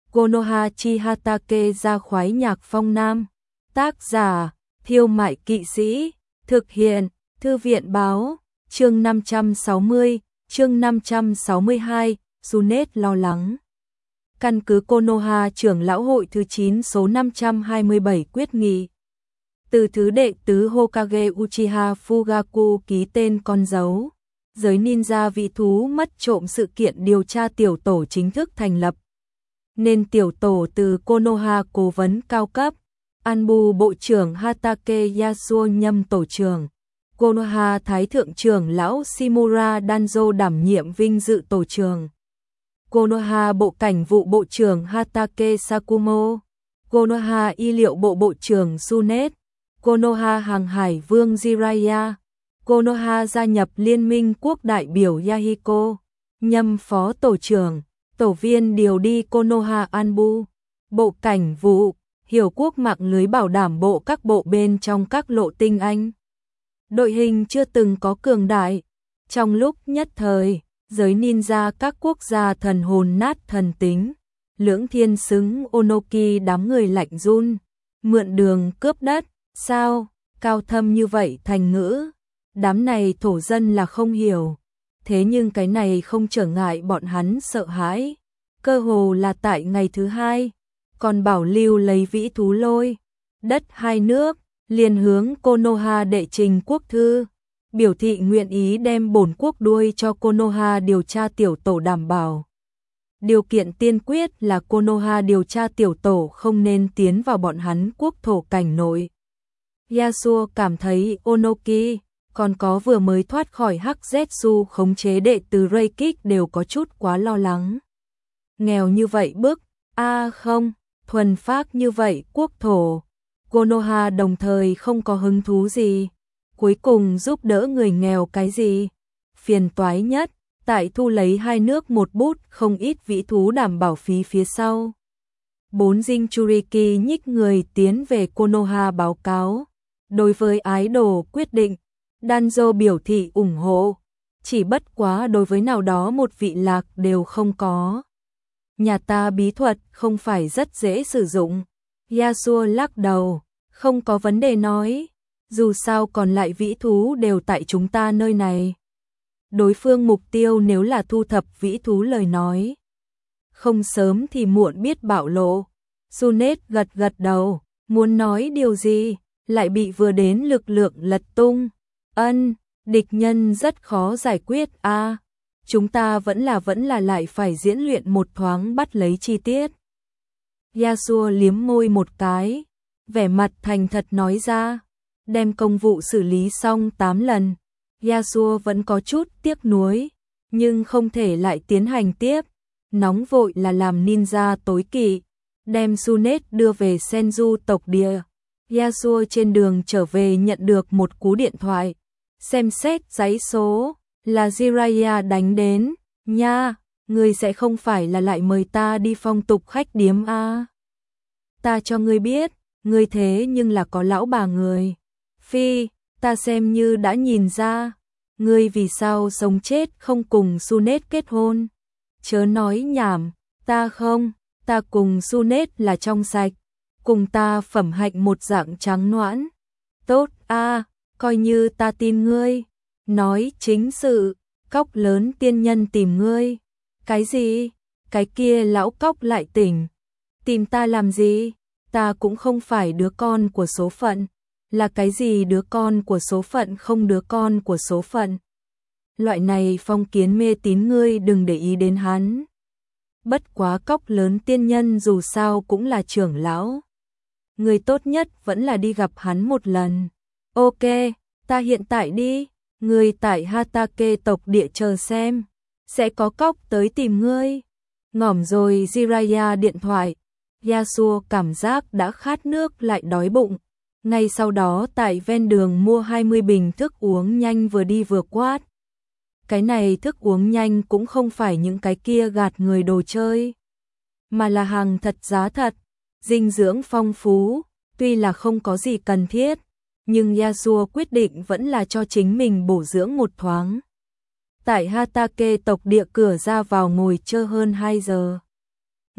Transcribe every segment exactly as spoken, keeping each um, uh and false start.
Konoha chi Hatake ra khoái nhạc phong nam. Tác giả, Thiêu Mại Kỵ Sĩ. Thực hiện, Thư viện báo. Chương năm trăm sáu mươi, chương năm trăm sáu mươi hai, Junet lo lắng. Căn cứ Konoha trưởng lão hội thứ chín số năm trăm hai mươi bảy quyết nghị. Từ thứ đệ tứ Hokage Uchiha Fugaku ký tên con dấu. Giới ninja vị thú mất trộm sự kiện điều tra tiểu tổ chính thức thành lập. Nên tiểu tổ từ Konoha cố vấn cao cấp, Anbu bộ trưởng Hatake Yasuo nhâm tổ trưởng, Konoha thái thượng trưởng lão Shimura Danzo đảm nhiệm vinh dự tổ trưởng, Konoha bộ cảnh vụ bộ trưởng Hatake Sakumo, Konoha y liệu bộ bộ trưởng Junet, Konoha hàng hải vương Jiraiya, Konoha gia nhập liên minh quốc đại biểu Yahiko, nhâm phó tổ trưởng, tổ viên điều đi Konoha Anbu, bộ cảnh vụ, hiểu quốc mạng lưới bảo đảm bộ các bộ bên trong các lộ tinh anh. Đội hình chưa từng có cường đại, trong lúc nhất thời, giới ninja các quốc gia thần hồn nát thần tính, lưỡng thiên xứng Onoki đám người lạnh run, mượn đường cướp đất, sao, cao thâm như vậy thành ngữ, đám này thổ dân là không hiểu, thế nhưng cái này không trở ngại bọn hắn sợ hãi, cơ hồ là tại ngày thứ hai, còn bảo lưu lấy vĩ thú lôi, đất hai nước, liền hướng Konoha đệ trình quốc thư, biểu thị nguyện ý đem bổn quốc đuôi cho Konoha điều tra tiểu tổ đảm bảo. Điều kiện tiên quyết là Konoha điều tra tiểu tổ không nên tiến vào bọn hắn quốc thổ cảnh nội. Yasuo cảm thấy Onoki, còn có vừa mới thoát khỏi Hắc Zetsu khống chế đệ từ Reikik đều có chút quá lo lắng. Nghèo như vậy bức, a à không, thuần phác như vậy quốc thổ. Konoha đồng thời không có hứng thú gì, cuối cùng giúp đỡ người nghèo cái gì. Phiền toái nhất, tại thu lấy hai nước một bút không ít vĩ thú đảm bảo phí phía sau. Bốn Jinchuriki nhích người tiến về Konoha báo cáo. Đối với idol quyết định, Danzo biểu thị ủng hộ, chỉ bất quá đối với nào đó một vị lạc đều không có. Nhà ta bí thuật không phải rất dễ sử dụng. Yasuo lắc đầu, không có vấn đề nói, dù sao còn lại vĩ thú đều tại chúng ta nơi này. Đối phương mục tiêu nếu là thu thập vĩ thú lời nói, không sớm thì muộn biết bạo lộ. Junet gật gật đầu, muốn nói điều gì, lại bị vừa đến lực lượng lật tung. Ân, địch nhân rất khó giải quyết a. À, chúng ta vẫn là vẫn là lại phải diễn luyện một thoáng bắt lấy chi tiết. Yasuo liếm môi một cái, vẻ mặt thành thật nói ra, đem công vụ xử lý xong tám lần. Yasuo vẫn có chút tiếc nuối, nhưng không thể lại tiến hành tiếp. Nóng vội là làm ninja tối kỵ, đem Junet đưa về Senju tộc địa. Yasuo trên đường trở về nhận được một cú điện thoại, xem xét giấy số, là Jiraiya đánh đến, nha, ngươi sẽ không phải là lại mời ta đi phong tục khách điếm a? À? Ta cho ngươi biết, ngươi thế nhưng là có lão bà người. Phi, ta xem như đã nhìn ra, ngươi vì sao sống chết không cùng Junet kết hôn. Chớ nói nhảm, ta không, ta cùng Junet là trong sạch, cùng ta phẩm hạnh một dạng trắng noãn. Tốt a, à, coi như ta tin ngươi. Nói chính sự, cóc lớn tiên nhân tìm ngươi. Cái gì? Cái kia lão cóc lại tỉnh. Tìm ta làm gì? Ta cũng không phải đứa con của số phận. Là cái gì đứa con của số phận không đứa con của số phận? Loại này phong kiến mê tín ngươi đừng để ý đến hắn. Bất quá cóc lớn tiên nhân dù sao cũng là trưởng lão. Người tốt nhất vẫn là đi gặp hắn một lần. Ok, ta hiện tại đi. Người tại Hatake tộc địa chờ xem. Sẽ có cóc tới tìm ngươi. Ngỏm rồi Jiraiya điện thoại. Yasuo cảm giác đã khát nước lại đói bụng. Ngay sau đó tại ven đường mua hai mươi bình thức uống nhanh vừa đi vừa quát. Cái này thức uống nhanh cũng không phải những cái kia gạt người đồ chơi. Mà là hàng thật giá thật. Dinh dưỡng phong phú. Tuy là không có gì cần thiết. Nhưng Yasuo quyết định vẫn là cho chính mình bổ dưỡng một thoáng. Tại Hatake tộc địa cửa ra vào ngồi chơi hơn hai giờ.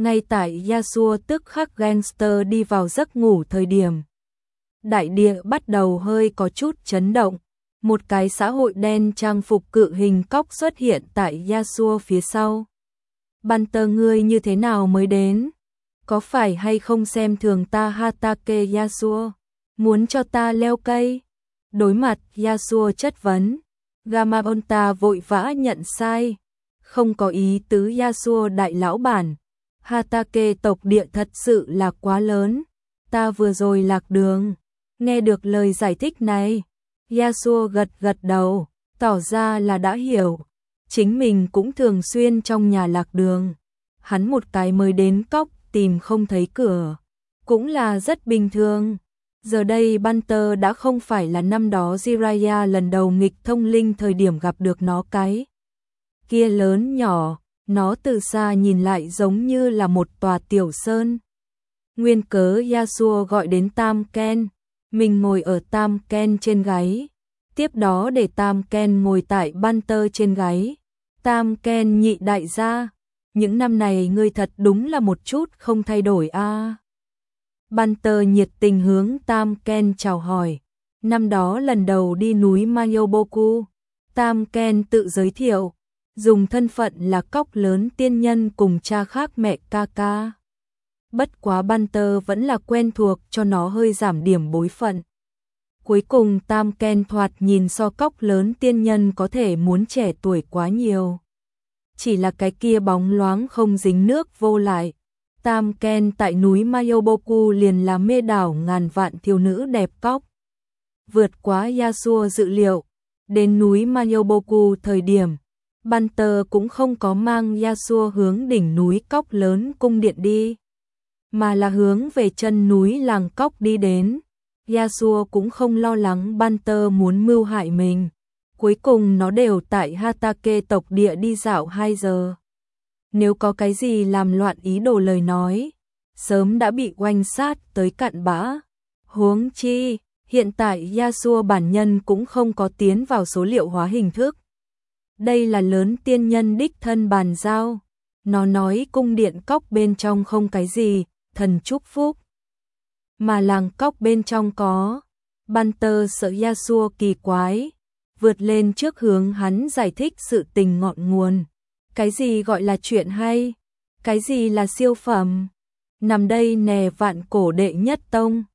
Ngay tại Yasuo tức khắc gangster đi vào giấc ngủ thời điểm, đại địa bắt đầu hơi có chút chấn động. Một cái xã hội đen trang phục cự hình cóc xuất hiện tại Yasuo phía sau. Banter, ngươi như thế nào mới đến? Có phải hay không xem thường ta Hatake Yasuo? Muốn cho ta leo cây? Đối mặt Yasuo chất vấn, Gamabonta vội vã nhận sai. Không có ý tứ Yasuo đại lão bản. Hatake tộc địa thật sự là quá lớn. Ta vừa rồi lạc đường. Nghe được lời giải thích này, Yasuo gật gật đầu, tỏ ra là đã hiểu. Chính mình cũng thường xuyên trong nhà lạc đường. Hắn một cái mới đến cóc tìm không thấy cửa, cũng là rất bình thường. Giờ đây Banter đã không phải là năm đó Jiraiya lần đầu nghịch thông linh thời điểm gặp được nó, cái kia lớn nhỏ, nó từ xa nhìn lại giống như là một tòa tiểu sơn. Nguyên cớ Yasuo gọi đến Tam Ken, mình ngồi ở Tam Ken trên gáy, tiếp đó để Tam Ken ngồi tại Banter trên gáy. Tam Ken nhị đại gia, những năm này ngươi thật đúng là một chút không thay đổi a. À. Banter nhiệt tình hướng Tam Ken chào hỏi. Năm đó lần đầu đi núi Mayoboku, Tam Ken tự giới thiệu, dùng thân phận là cóc lớn tiên nhân cùng cha khác mẹ Kaka. Bất quá Banter vẫn là quen thuộc cho nó hơi giảm điểm bối phận. Cuối cùng Tam Ken thoạt nhìn so cóc lớn tiên nhân có thể muốn trẻ tuổi quá nhiều. Chỉ là cái kia bóng loáng không dính nước vô lại. Tam Ken tại núi Mayoboku liền là mê đảo ngàn vạn thiếu nữ đẹp cóc. Vượt quá Yasuo dự liệu, đến núi Mayoboku thời điểm, Banter cũng không có mang Yasuo hướng đỉnh núi cóc lớn cung điện đi, mà là hướng về chân núi làng cóc đi đến. Yasuo cũng không lo lắng Banter muốn mưu hại mình. Cuối cùng nó đều tại Hatake tộc địa đi dạo hai giờ. Nếu có cái gì làm loạn ý đồ lời nói, sớm đã bị oanh sát tới cặn bã. Huống chi, hiện tại Yasuo bản nhân cũng không có tiến vào số liệu hóa hình thức. Đây là lớn tiên nhân đích thân bàn giao. Nó nói cung điện cóc bên trong không cái gì, thần chúc phúc. Mà làng cóc bên trong có. Banter sợ Yasuo kỳ quái, vượt lên trước hướng hắn giải thích sự tình ngọn nguồn. Cái gì gọi là chuyện hay? Cái gì là siêu phẩm? Nằm đây nè vạn cổ đệ nhất tông.